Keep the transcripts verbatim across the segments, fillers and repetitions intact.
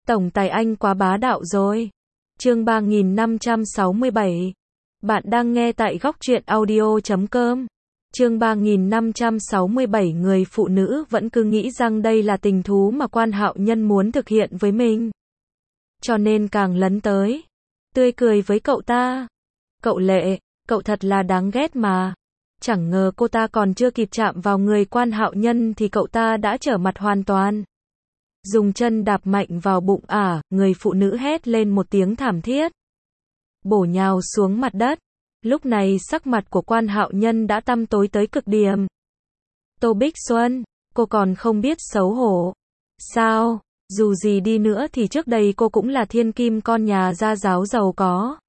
Tổng tài anh quá bá đạo rồi. Chương ba nghìn năm trăm sáu mươi bảy. Bạn đang nghe tại góc truyện audio chấm com. Chương ba nghìn năm trăm sáu mươi bảy. Người phụ nữ vẫn cứ nghĩ rằng đây là tình thú mà Quan Hạo Nhân muốn thực hiện với mình. Cho nên càng lấn tới. Tươi cười với cậu ta. Cậu Lệ, cậu thật là đáng ghét mà. Chẳng ngờ cô ta còn chưa kịp chạm vào người Quan Hạo Nhân thì cậu ta đã trở mặt hoàn toàn. Dùng chân đạp mạnh vào bụng ả, người phụ nữ hét lên một tiếng thảm thiết. Bổ nhào xuống mặt đất. Lúc này sắc mặt của Quan Hạo Nhân đã tăm tối tới cực điểm. Tô Bích Xuân, cô còn không biết xấu hổ. Sao, dù gì đi nữa thì trước đây cô cũng là thiên kim con nhà gia giáo giàu có.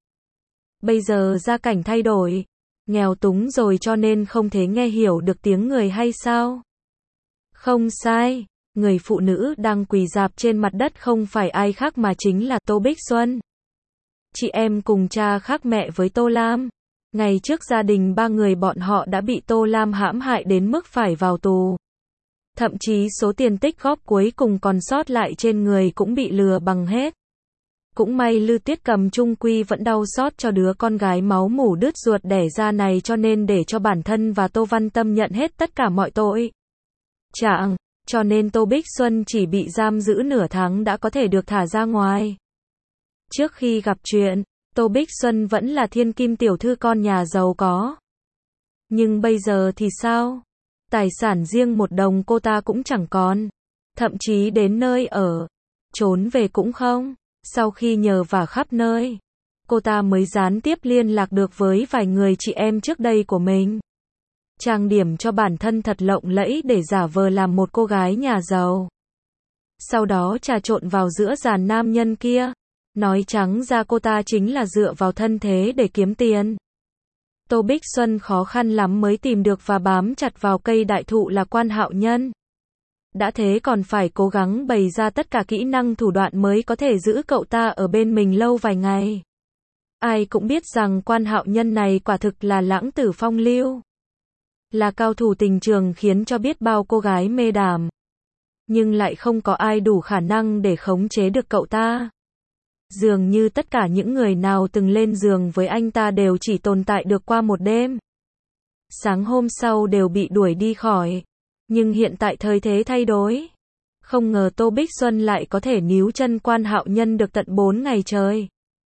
Bây giờ gia cảnh thay đổi, nghèo túng rồi cho nên không thể nghe hiểu được tiếng người hay sao? Không sai. Người phụ nữ đang quỳ rạp trên mặt đất không phải ai khác mà chính là Tô Bích Xuân. Chị em cùng cha khác mẹ với Tô Lam. Ngày trước gia đình ba người bọn họ đã bị Tô Lam hãm hại đến mức phải vào tù. Thậm chí số tiền tích góp cuối cùng còn sót lại trên người cũng bị lừa bằng hết. Cũng may Lư Tuyết Cầm trung quy vẫn đau xót cho đứa con gái máu mủ đứt ruột đẻ ra này cho nên để cho bản thân và Tô Văn Tâm nhận hết tất cả mọi tội. Chẳng, cho nên Tô Bích Xuân chỉ bị giam giữ nửa tháng đã có thể được thả ra ngoài. Trước khi gặp chuyện, Tô Bích Xuân vẫn là thiên kim tiểu thư con nhà giàu có. Nhưng bây giờ thì sao? Tài sản riêng một đồng cô ta cũng chẳng còn. Thậm chí đến nơi ở, trốn về cũng không. Sau khi nhờ vả khắp nơi, cô ta mới gián tiếp liên lạc được với vài người chị em trước đây của mình. Trang điểm cho bản thân thật lộng lẫy để giả vờ làm một cô gái nhà giàu. Sau đó trà trộn vào giữa dàn nam nhân kia. Nói trắng ra cô ta chính là dựa vào thân thế để kiếm tiền. Tô Bích Xuân khó khăn lắm mới tìm được và bám chặt vào cây đại thụ là Quan Hạo Nhân. Đã thế còn phải cố gắng bày ra tất cả kỹ năng thủ đoạn mới có thể giữ cậu ta ở bên mình lâu vài ngày. Ai cũng biết rằng Quan Hạo Nhân này quả thực là lãng tử phong lưu. Là cao thủ tình trường khiến cho biết bao cô gái mê đàm. Nhưng lại không có ai đủ khả năng để khống chế được cậu ta. Dường như tất cả những người nào từng lên giường với anh ta đều chỉ tồn tại được qua một đêm. Sáng hôm sau đều bị đuổi đi khỏi. Nhưng hiện tại thời thế thay đổi. Không ngờ Tô Bích Xuân lại có thể níu chân Quan Hạo Nhân được tận bốn ngày trời.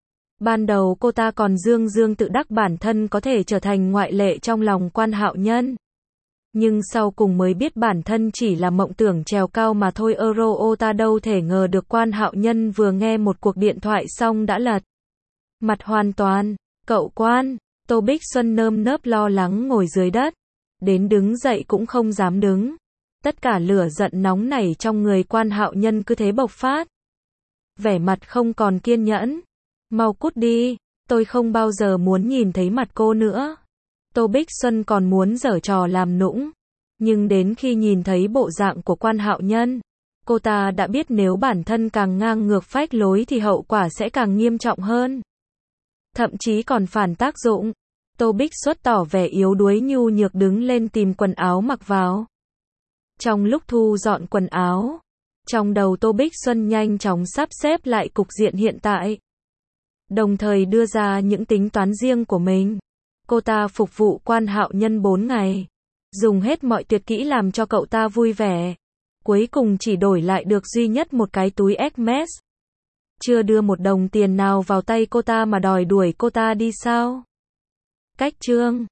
Ban đầu cô ta còn dương dương tự đắc bản thân có thể trở thành ngoại lệ trong lòng Quan Hạo Nhân. Nhưng sau cùng mới biết bản thân chỉ là mộng tưởng trèo cao mà thôi. Euro ô ta đâu thể ngờ được Quan Hạo Nhân vừa nghe một cuộc điện thoại xong đã lật mặt hoàn toàn. Cậu Quan, Tô Bích Xuân nơm nớp lo lắng ngồi dưới đất. Đến đứng dậy cũng không dám đứng. Tất cả lửa giận nóng nảy trong người Quan Hạo Nhân cứ thế bộc phát. Vẻ mặt không còn kiên nhẫn. Mau cút đi, tôi không bao giờ muốn nhìn thấy mặt cô nữa. Tô Bích Xuân còn muốn giở trò làm nũng. Nhưng đến khi nhìn thấy bộ dạng của Quan Hạo Nhân, cô ta đã biết nếu bản thân càng ngang ngược phách lối thì hậu quả sẽ càng nghiêm trọng hơn. Thậm chí còn phản tác dụng. Tô Bích Xuân tỏ vẻ yếu đuối nhu nhược đứng lên tìm quần áo mặc vào. Trong lúc thu dọn quần áo, trong đầu Tô Bích Xuân nhanh chóng sắp xếp lại cục diện hiện tại. Đồng thời đưa ra những tính toán riêng của mình. Cô ta phục vụ Quan Hạo Nhân bốn ngày. Dùng hết mọi tuyệt kỹ làm cho cậu ta vui vẻ. Cuối cùng chỉ đổi lại được duy nhất một cái túi Hermes. Chưa đưa một đồng tiền nào vào tay cô ta mà đòi đuổi cô ta đi sao? Cách chương